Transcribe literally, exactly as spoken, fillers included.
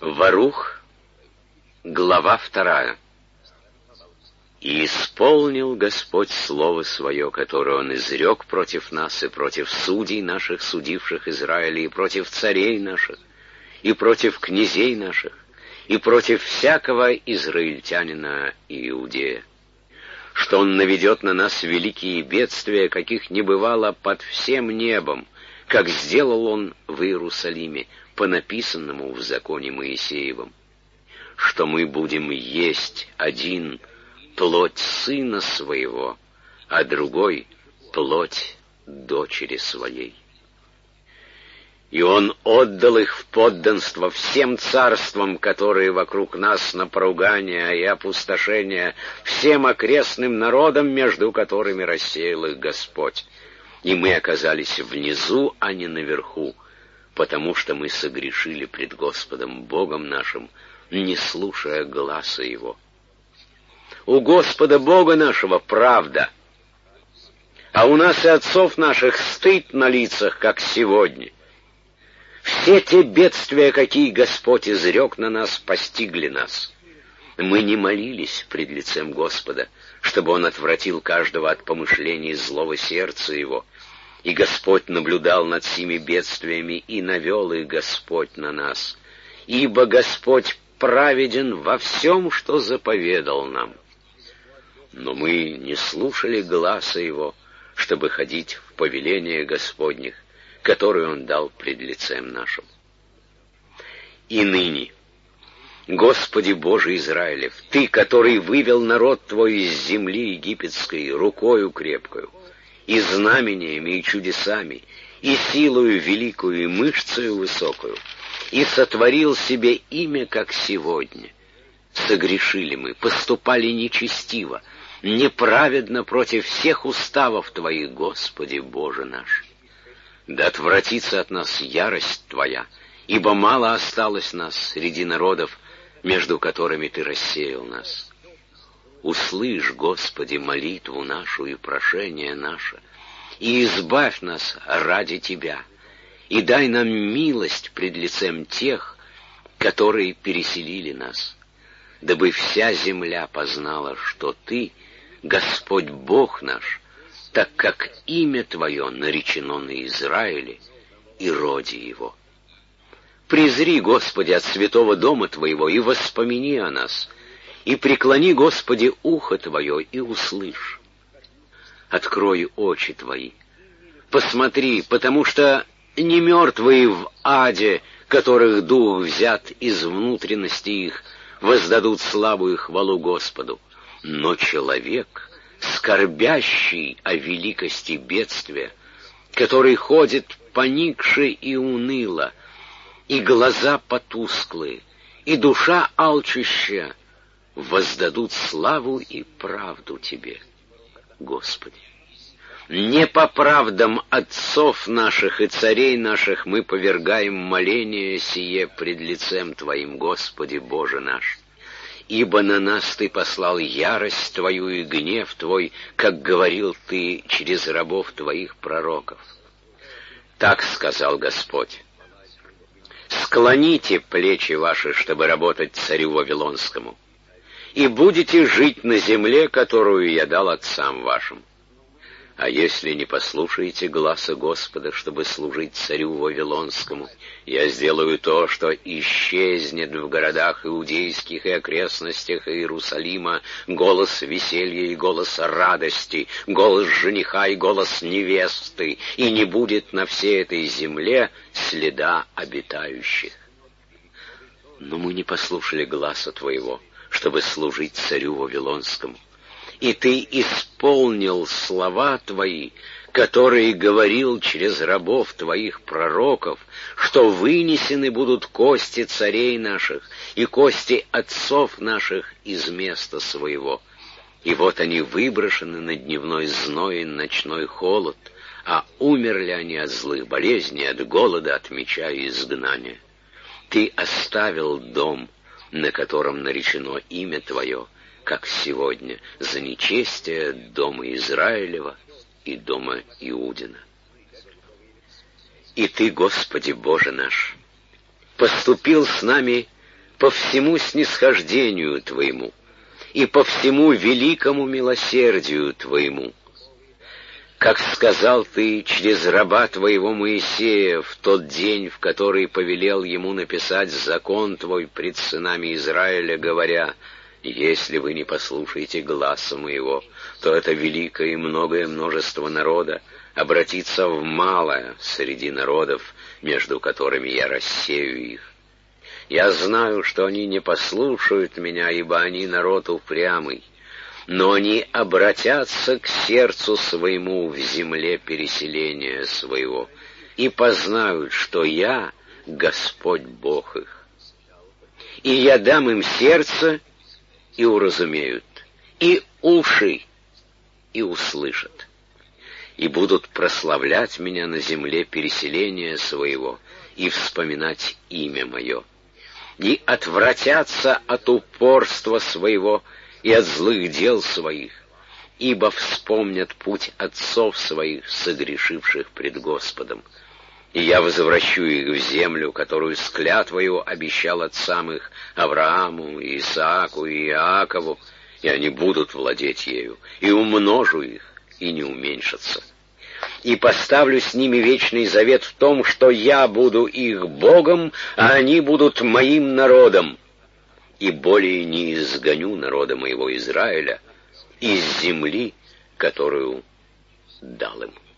Варух, глава вторая. «И исполнил Господь слово свое, которое Он изрек против нас и против судей наших, судивших Израиля, и против царей наших, и против князей наших, и против всякого израильтянина и иудея, что Он наведет на нас великие бедствия, каких не бывало под всем небом, как сделал Он в Иерусалиме, по написанному в законе Моисеевом, что мы будем есть один плоть сына своего, а другой плоть дочери своей. И Он отдал их в подданство всем царствам, которые вокруг нас, на поругание и опустошение, всем окрестным народам, между которыми рассеял их Господь. И мы оказались внизу, а не наверху, потому что мы согрешили пред Господом Богом нашим, не слушая гласа Его. У Господа Бога нашего правда, а у нас и отцов наших стыд на лицах, как сегодня. Все те бедствия, какие Господь изрек на нас, постигли нас. Мы не молились пред лицем Господа, чтобы Он отвратил каждого от помышлений злого сердца его. И Господь наблюдал над сими бедствиями, и навел их Господь на нас. Ибо Господь праведен во всем, что заповедал нам. Но мы не слушали гласа Его, чтобы ходить в повеления Господних, которые Он дал пред лицем нашим. И ныне, Господи Боже Израилев, Ты, который вывел народ Твой из земли египетской рукою крепкою, и знамениями, и чудесами, и силою великую, и мышцею высокую, и сотворил себе имя, как сегодня. Согрешили мы, поступали нечестиво, неправедно против всех уставов Твоих, Господи Боже наш. Да отвратится от нас ярость Твоя, ибо мало осталось нас среди народов, между которыми Ты рассеял нас. Услышь, Господи, молитву нашу и прошение наше, и избавь нас ради Тебя, и дай нам милость пред лицем тех, которые переселили нас, дабы вся земля познала, что Ты, Господь Бог наш, так как имя Твое наречено на Израиле и роде его. Презри, Господи, от святого дома Твоего и воспомини о нас, и преклони, Господи, ухо Твое и услышь. Открой очи Твои, посмотри, потому что не мертвые в аде, которых дух взят из внутренности их, воздадут славу и хвалу Господу, но человек, скорбящий о великости бедствия, который ходит поникше и уныло, и глаза потусклые, и душа алчущая, воздадут славу и правду Тебе, Господи. Не по правдам отцов наших и царей наших мы повергаем моление сие пред лицем Твоим, Господи Боже наш. Ибо на нас Ты послал ярость Твою и гнев Твой, как говорил Ты через рабов Твоих пророков. Так сказал Господь: склоните плечи ваши, чтобы работать царю Вавилонскому, и будете жить на земле, которую я дал отцам вашим. А если не послушаете гласа Господа, чтобы служить царю Вавилонскому, я сделаю то, что исчезнет в городах иудейских и окрестностях Иерусалима голос веселья и голос радости, голос жениха и голос невесты, и не будет на всей этой земле следа обитающих. Но мы не послушали гласа Твоего, чтобы служить царю Вавилонскому. И Ты исполнил слова Твои, которые говорил через рабов Твоих пророков, что вынесены будут кости царей наших и кости отцов наших из места своего. И вот они выброшены на дневной зной и ночной холод, а умерли они от злых болезней, от голода, от меча и изгнания. Ты оставил дом, на котором наречено имя Твое, как сегодня, за нечестие дома Израилева и дома Иудина. И Ты, Господи Боже наш, поступил с нами по всему снисхождению Твоему и по всему великому милосердию Твоему. Как сказал Ты через раба Твоего Моисея в тот день, в который повелел ему написать закон Твой пред сынами Израиля, говоря: «Если вы не послушаете гласа моего, то это великое и многое множество народа обратится в малое среди народов, между которыми я рассею их. Я знаю, что они не послушают меня, ибо они народ упрямый, но они обратятся к сердцу своему в земле переселения своего и познают, что я Господь Бог их. И я дам им сердце, и уразумеют, и уши, и услышат, и будут прославлять меня на земле переселения своего и вспоминать имя мое, и отвратятся от упорства своего и от злых дел своих, ибо вспомнят путь отцов своих, согрешивших пред Господом. И я возвращу их в землю, которую с клятвою обещал отцам их, Аврааму, Исааку и Иакову, и они будут владеть ею, и умножу их, и не уменьшатся. И поставлю с ними вечный завет в том, что я буду их Богом, а они будут моим народом, и более не изгоню народа моего Израиля из земли, которую дал им».